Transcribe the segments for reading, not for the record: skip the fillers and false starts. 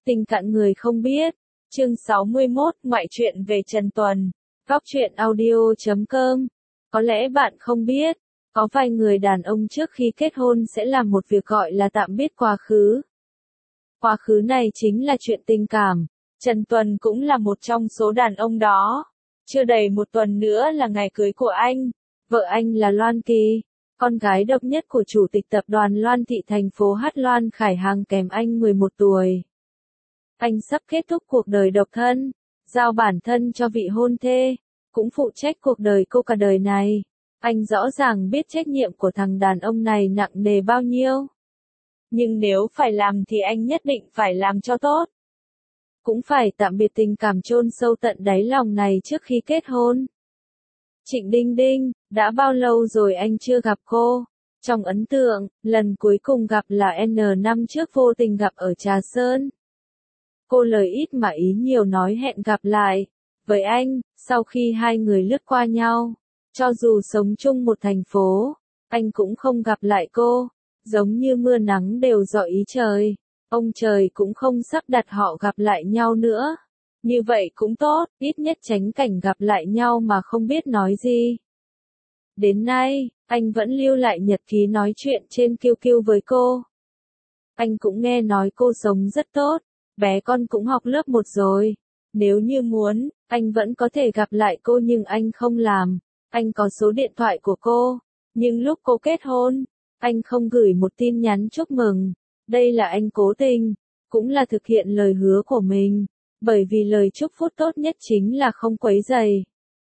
Tình cạn người không biết. Chương 61, ngoại truyện về Trần Tuần. Góc truyện audio.com. Có lẽ bạn không biết, có vài người đàn ông trước khi kết hôn sẽ làm một việc gọi là tạm biệt quá khứ. Quá khứ này chính là chuyện tình cảm. Trần Tuần cũng là một trong số đàn ông đó. Chưa đầy một tuần nữa là ngày cưới của anh. Vợ anh là Loan Kỳ, con gái độc nhất của chủ tịch tập đoàn Loan Thị thành phố Hát Loan Khải Hằng kèm anh 11 tuổi. Anh sắp kết thúc cuộc đời độc thân, giao bản thân cho vị hôn thê, cũng phụ trách cuộc đời cô cả đời này. Anh rõ ràng biết trách nhiệm của thằng đàn ông này nặng nề bao nhiêu. Nhưng nếu phải làm thì anh nhất định phải làm cho tốt. Cũng phải tạm biệt tình cảm chôn sâu tận đáy lòng này trước khi kết hôn. Trịnh Đinh Đinh, đã bao lâu rồi anh chưa gặp cô? Trong ấn tượng, lần cuối cùng gặp là N năm trước vô tình gặp ở Trà Sơn. Cô lời ít mà ý nhiều nói hẹn gặp lại với anh, sau khi hai người lướt qua nhau. Cho dù sống chung một thành phố, anh cũng không gặp lại cô, giống như mưa nắng đều do ý trời. Ông trời cũng không sắp đặt họ gặp lại nhau nữa. Như vậy cũng tốt, ít nhất tránh cảnh gặp lại nhau mà không biết nói gì. Đến nay, anh vẫn lưu lại nhật ký nói chuyện trên QQ với cô. Anh cũng nghe nói cô sống rất tốt, bé con cũng học lớp 1 rồi. Nếu như muốn, anh vẫn có thể gặp lại cô nhưng anh không làm. Anh có số điện thoại của cô, nhưng lúc cô kết hôn, anh không gửi một tin nhắn chúc mừng. Đây là anh cố tình, cũng là thực hiện lời hứa của mình. Bởi vì lời chúc phúc tốt nhất chính là không quấy rầy.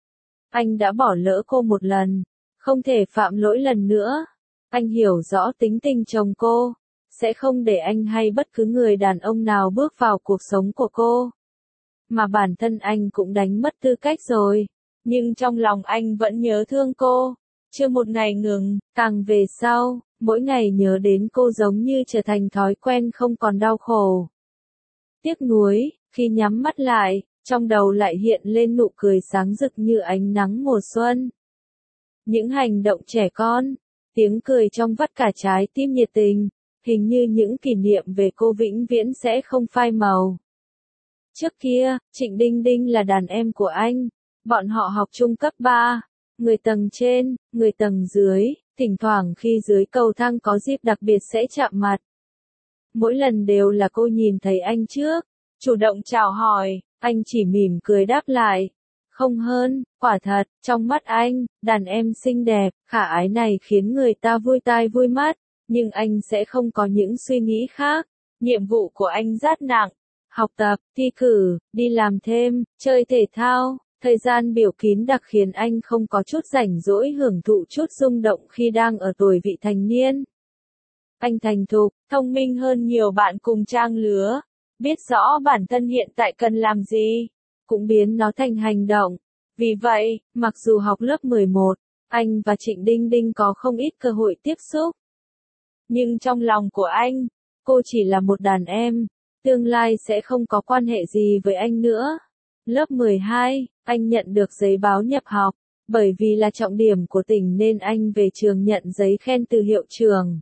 Anh đã bỏ lỡ cô một lần, không thể phạm lỗi lần nữa. Anh hiểu rõ tính tình chồng cô, sẽ không để anh hay bất cứ người đàn ông nào bước vào cuộc sống của cô. Mà bản thân anh cũng đánh mất tư cách rồi, nhưng trong lòng anh vẫn nhớ thương cô. Chưa một ngày ngừng, càng về sau, mỗi ngày nhớ đến cô giống như trở thành thói quen không còn đau khổ. Tiếc nuối, khi nhắm mắt lại, trong đầu lại hiện lên nụ cười sáng rực như ánh nắng mùa xuân. Những hành động trẻ con, tiếng cười trong vắt cả trái tim nhiệt tình, hình như những kỷ niệm về cô vĩnh viễn sẽ không phai màu. Trước kia, Trịnh Đinh Đinh là đàn em của anh, bọn họ học chung cấp 3, người tầng trên, người tầng dưới, thỉnh thoảng khi dưới cầu thang có dịp đặc biệt sẽ chạm mặt. Mỗi lần đều là cô nhìn thấy anh trước, chủ động chào hỏi, anh chỉ mỉm cười đáp lại. Không hơn, quả thật, trong mắt anh, đàn em xinh đẹp, khả ái này khiến người ta vui tai vui mắt, nhưng anh sẽ không có những suy nghĩ khác. Nhiệm vụ của anh rất nặng, học tập, thi cử, đi làm thêm, chơi thể thao, thời gian biểu kín đặc khiến anh không có chút rảnh rỗi hưởng thụ chút rung động khi đang ở tuổi vị thành niên. Anh thành thục, thông minh hơn nhiều bạn cùng trang lứa, biết rõ bản thân hiện tại cần làm gì, cũng biến nó thành hành động. Vì vậy, mặc dù học lớp 11, anh và Trịnh Đinh Đinh có không ít cơ hội tiếp xúc. Nhưng trong lòng của anh, cô chỉ là một đàn em, tương lai sẽ không có quan hệ gì với anh nữa. Lớp 12, anh nhận được giấy báo nhập học, bởi vì là trọng điểm của tỉnh nên anh về trường nhận giấy khen từ hiệu trưởng.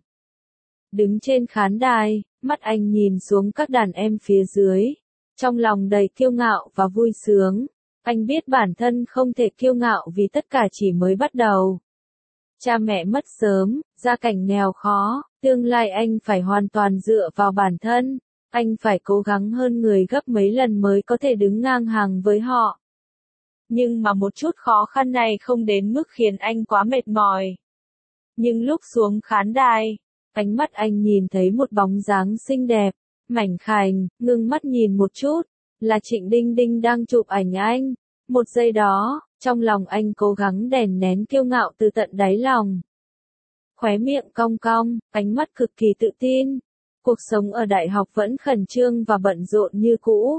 Đứng trên khán đài, mắt anh nhìn xuống các đàn em phía dưới, trong lòng đầy kiêu ngạo và vui sướng. Anh biết bản thân không thể kiêu ngạo vì tất cả chỉ mới bắt đầu. Cha mẹ mất sớm, gia cảnh nghèo khó, tương lai anh phải hoàn toàn dựa vào bản thân. Anh phải cố gắng hơn người gấp mấy lần mới có thể đứng ngang hàng với họ. Nhưng mà một chút khó khăn này không đến mức khiến anh quá mệt mỏi. Nhưng lúc xuống khán đài, ánh mắt anh nhìn thấy một bóng dáng xinh đẹp, mảnh khảnh, ngưng mắt nhìn một chút, là Trịnh Đinh Đinh đang chụp ảnh anh. Một giây đó, trong lòng anh cố gắng đè nén kiêu ngạo từ tận đáy lòng. Khóe miệng cong cong, ánh mắt cực kỳ tự tin. Cuộc sống ở đại học vẫn khẩn trương và bận rộn như cũ.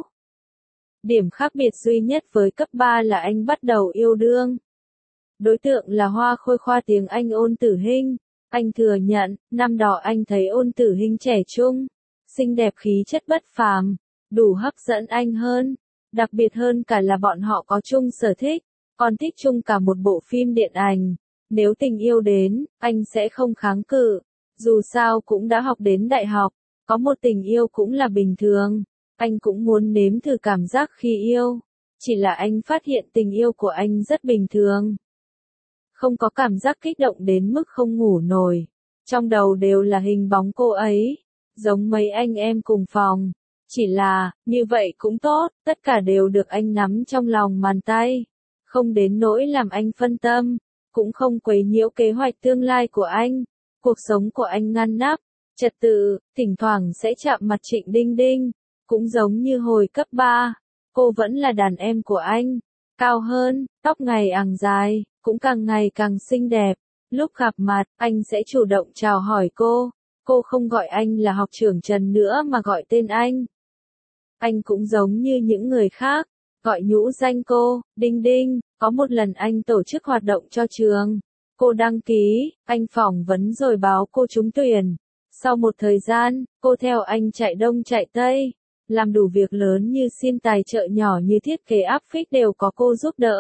Điểm khác biệt duy nhất với cấp 3 là anh bắt đầu yêu đương. Đối tượng là Hoa Khôi khoa tiếng Anh Ôn Tử Hinh. Anh thừa nhận, năm đó anh thấy Ôn Tử Hinh trẻ trung, xinh đẹp khí chất bất phàm, đủ hấp dẫn anh hơn. Đặc biệt hơn cả là bọn họ có chung sở thích, còn thích chung cả một bộ phim điện ảnh. Nếu tình yêu đến, anh sẽ không kháng cự. Dù sao cũng đã học đến đại học, có một tình yêu cũng là bình thường. Anh cũng muốn nếm thử cảm giác khi yêu. Chỉ là anh phát hiện tình yêu của anh rất bình thường. Không có cảm giác kích động đến mức không ngủ nổi. Trong đầu đều là hình bóng cô ấy, giống mấy anh em cùng phòng. Chỉ là, như vậy cũng tốt, tất cả đều được anh nắm trong lòng bàn tay. Không đến nỗi làm anh phân tâm, cũng không quấy nhiễu kế hoạch tương lai của anh. Cuộc sống của anh ngăn nắp, trật tự, thỉnh thoảng sẽ chạm mặt Trịnh Đinh Đinh. Cũng giống như hồi cấp 3, cô vẫn là đàn em của anh. Cao hơn, tóc ngày càng dài, cũng càng ngày càng xinh đẹp. Lúc gặp mặt, anh sẽ chủ động chào hỏi cô. Cô không gọi anh là học trưởng Trần nữa mà gọi tên anh. Anh cũng giống như những người khác, gọi nhũ danh cô, Đinh Đinh. Có một lần anh tổ chức hoạt động cho trường. Cô đăng ký, anh phỏng vấn rồi báo cô trúng tuyển. Sau một thời gian, cô theo anh chạy đông chạy tây. Làm đủ việc lớn như xin tài trợ nhỏ như thiết kế áp phích đều có cô giúp đỡ.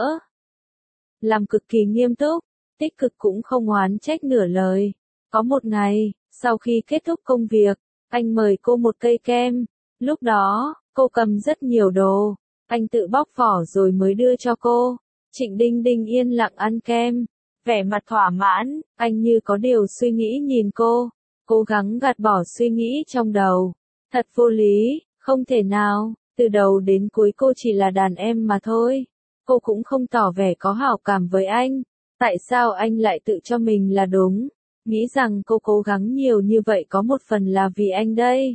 Làm cực kỳ nghiêm túc, tích cực cũng không oán trách nửa lời. Có một ngày, sau khi kết thúc công việc, anh mời cô một cây kem. Lúc đó, cô cầm rất nhiều đồ. Anh tự bóc vỏ rồi mới đưa cho cô. Trịnh Đinh Đinh yên lặng ăn kem. Vẻ mặt thỏa mãn, anh như có điều suy nghĩ nhìn cô. Cố gắng gạt bỏ suy nghĩ trong đầu. Thật vô lý, không thể nào, từ đầu đến cuối cô chỉ là đàn em mà thôi. Cô cũng không tỏ vẻ có hảo cảm với anh. Tại sao anh lại tự cho mình là đúng? Nghĩ rằng cô cố gắng nhiều như vậy có một phần là vì anh đây.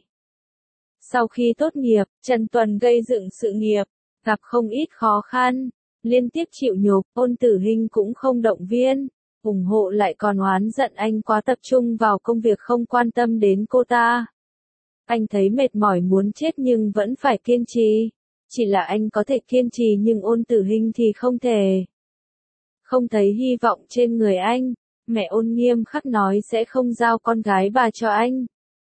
Sau khi tốt nghiệp, Trần Tuần gây dựng sự nghiệp, gặp không ít khó khăn, liên tiếp chịu nhục, Ôn Tử Hinh cũng không động viên, ủng hộ lại còn oán giận anh quá tập trung vào công việc không quan tâm đến cô ta. Anh thấy mệt mỏi muốn chết nhưng vẫn phải kiên trì. Chỉ là anh có thể kiên trì nhưng Ôn Tử Hinh thì không thể. Không thấy hy vọng trên người anh, mẹ Ôn nghiêm khắc nói sẽ không giao con gái bà cho anh.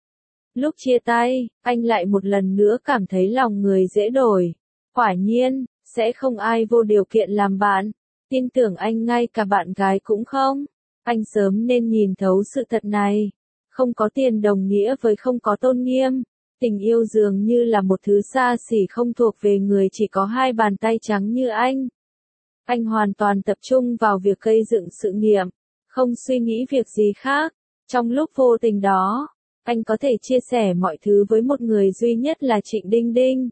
Lúc chia tay, anh lại một lần nữa cảm thấy lòng người dễ đổi. Quả nhiên, sẽ không ai vô điều kiện làm bạn. Tin tưởng anh ngay cả bạn gái cũng không. Anh sớm nên nhìn thấu sự thật này. Không có tiền đồng nghĩa với không có tôn nghiêm. Tình yêu dường như là một thứ xa xỉ không thuộc về người chỉ có hai bàn tay trắng như anh. Anh hoàn toàn tập trung vào việc gây dựng sự nghiệp, không suy nghĩ việc gì khác. Trong lúc vô tình đó, anh có thể chia sẻ mọi thứ với một người duy nhất là Trịnh Đinh Đinh.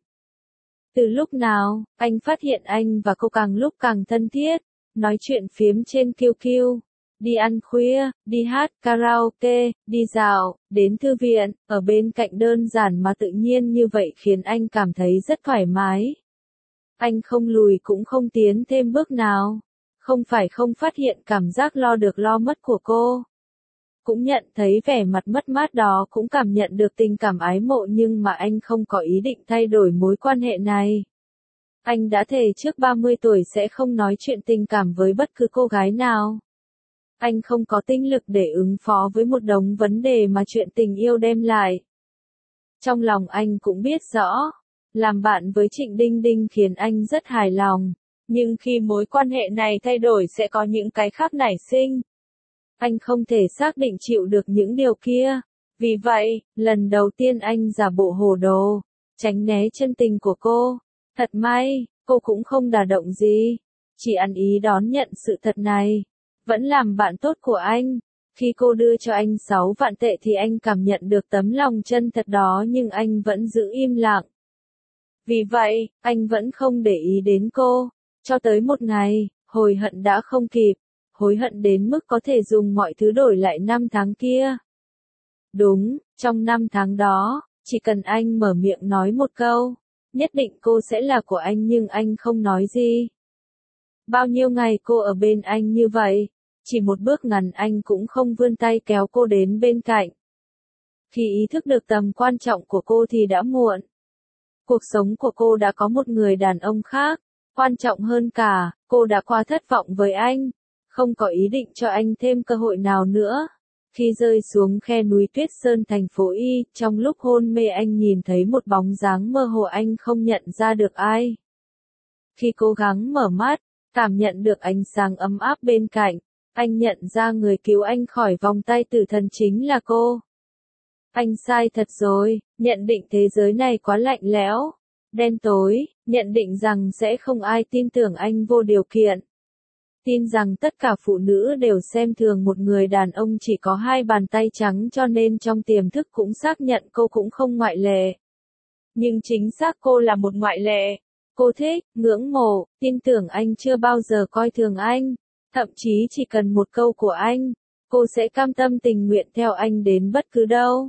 Từ lúc nào, anh phát hiện anh và cô càng lúc càng thân thiết, nói chuyện phiếm trên QQ. Đi ăn khuya, đi hát karaoke, đi dạo, đến thư viện, ở bên cạnh đơn giản mà tự nhiên như vậy khiến anh cảm thấy rất thoải mái. Anh không lùi cũng không tiến thêm bước nào. Không phải không phát hiện cảm giác lo được lo mất của cô. Cũng nhận thấy vẻ mặt mất mát đó, cũng cảm nhận được tình cảm ái mộ nhưng mà anh không có ý định thay đổi mối quan hệ này. Anh đã thề trước 30 tuổi sẽ không nói chuyện tình cảm với bất cứ cô gái nào. Anh không có tinh lực để ứng phó với một đống vấn đề mà chuyện tình yêu đem lại. Trong lòng anh cũng biết rõ, làm bạn với Trịnh Đinh Đinh khiến anh rất hài lòng, nhưng khi mối quan hệ này thay đổi sẽ có những cái khác nảy sinh. Anh không thể xác định chịu được những điều kia. Vì vậy, lần đầu tiên anh giả bộ hồ đồ, tránh né chân tình của cô. Thật may, cô cũng không đả động gì, chỉ ăn ý đón nhận sự thật này. Vẫn làm bạn tốt của anh. Khi cô đưa cho anh 6 vạn tệ thì anh cảm nhận được tấm lòng chân thật đó nhưng anh vẫn giữ im lặng. Vì vậy, anh vẫn không để ý đến cô. Cho tới một ngày, hối hận đã không kịp. Hối hận đến mức có thể dùng mọi thứ đổi lại 5 tháng kia. Đúng, trong 5 tháng đó, chỉ cần anh mở miệng nói một câu, nhất định cô sẽ là của anh nhưng anh không nói gì. Bao nhiêu ngày cô ở bên anh như vậy, chỉ một bước ngắn anh cũng không vươn tay kéo cô đến bên cạnh. Khi ý thức được tầm quan trọng của cô thì đã muộn. Cuộc sống của cô đã có một người đàn ông khác, quan trọng hơn cả, cô đã quá thất vọng với anh, không có ý định cho anh thêm cơ hội nào nữa. Khi rơi xuống khe núi Tuyết Sơn thành phố Y, trong lúc hôn mê anh nhìn thấy một bóng dáng mơ hồ anh không nhận ra được ai. Khi cố gắng mở mắt, cảm nhận được ánh sáng ấm áp bên cạnh, anh nhận ra người cứu anh khỏi vòng tay tử thần chính là cô. Anh sai thật rồi, nhận định thế giới này quá lạnh lẽo, đen tối, nhận định rằng sẽ không ai tin tưởng anh vô điều kiện. Tin rằng tất cả phụ nữ đều xem thường một người đàn ông chỉ có hai bàn tay trắng cho nên trong tiềm thức cũng xác nhận cô cũng không ngoại lệ. Nhưng chính xác cô là một ngoại lệ. Cô thích, ngưỡng mộ, tin tưởng anh chưa bao giờ coi thường anh. Thậm chí chỉ cần một câu của anh, cô sẽ cam tâm tình nguyện theo anh đến bất cứ đâu.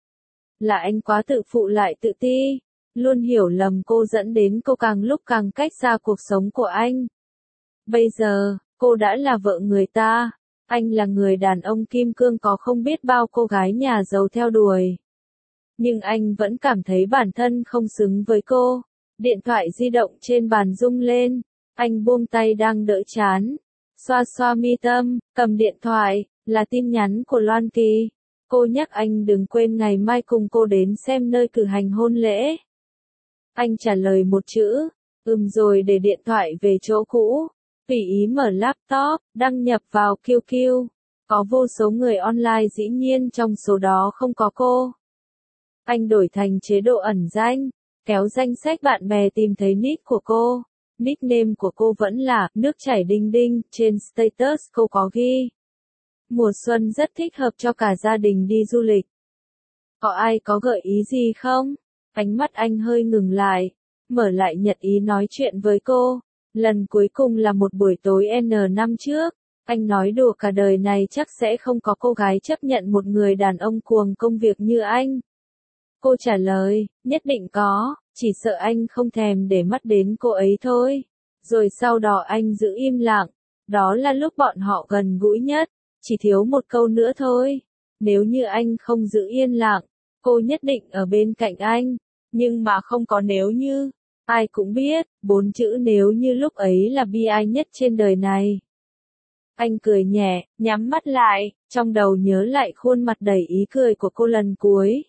Là anh quá tự phụ lại tự ti, luôn hiểu lầm cô dẫn đến cô càng lúc càng cách xa cuộc sống của anh. Bây giờ, cô đã là vợ người ta, anh là người đàn ông kim cương có không biết bao cô gái nhà giàu theo đuổi. Nhưng anh vẫn cảm thấy bản thân không xứng với cô. Điện thoại di động trên bàn rung lên, anh buông tay đang đỡ chán, xoa xoa mi tâm, cầm điện thoại, là tin nhắn của Loan Kỳ. Cô nhắc anh đừng quên ngày mai cùng cô đến xem nơi cử hành hôn lễ. Anh trả lời một chữ, rồi để điện thoại về chỗ cũ. Tùy ý mở laptop, đăng nhập vào QQ. Có vô số người online, dĩ nhiên trong số đó không có cô. Anh đổi thành chế độ ẩn danh, kéo danh sách bạn bè tìm thấy nick của cô. Nickname của cô vẫn là nước chảy đinh đinh, trên status cô có ghi. Mùa xuân rất thích hợp cho cả gia đình đi du lịch. Có ai có gợi ý gì không? Ánh mắt anh hơi ngừng lại, mở lại nhật ý nói chuyện với cô. Lần cuối cùng là một buổi tối N năm trước. Anh nói đùa cả đời này chắc sẽ không có cô gái chấp nhận một người đàn ông cuồng công việc như anh. Cô trả lời, nhất định có, chỉ sợ anh không thèm để mắt đến cô ấy thôi. Rồi sau đó anh giữ im lặng. Đó là lúc bọn họ gần gũi nhất, chỉ thiếu một câu nữa thôi. Nếu như anh không giữ yên lặng, cô nhất định ở bên cạnh anh. Nhưng mà không có nếu như. Ai cũng biết, 4 chữ nếu như lúc ấy là bi ai nhất trên đời này. Anh cười nhẹ, nhắm mắt lại, trong đầu nhớ lại khuôn mặt đầy ý cười của cô lần cuối.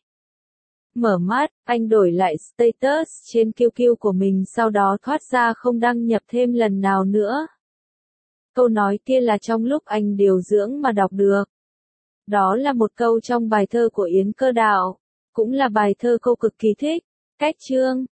Mở mắt, anh đổi lại status trên QQ của mình, sau đó thoát ra không đăng nhập thêm lần nào nữa. Câu nói kia là trong lúc anh điều dưỡng mà đọc được. Đó là một câu trong bài thơ của Yến Cơ Đạo, cũng là bài thơ cô cực kỳ thích. Cách chương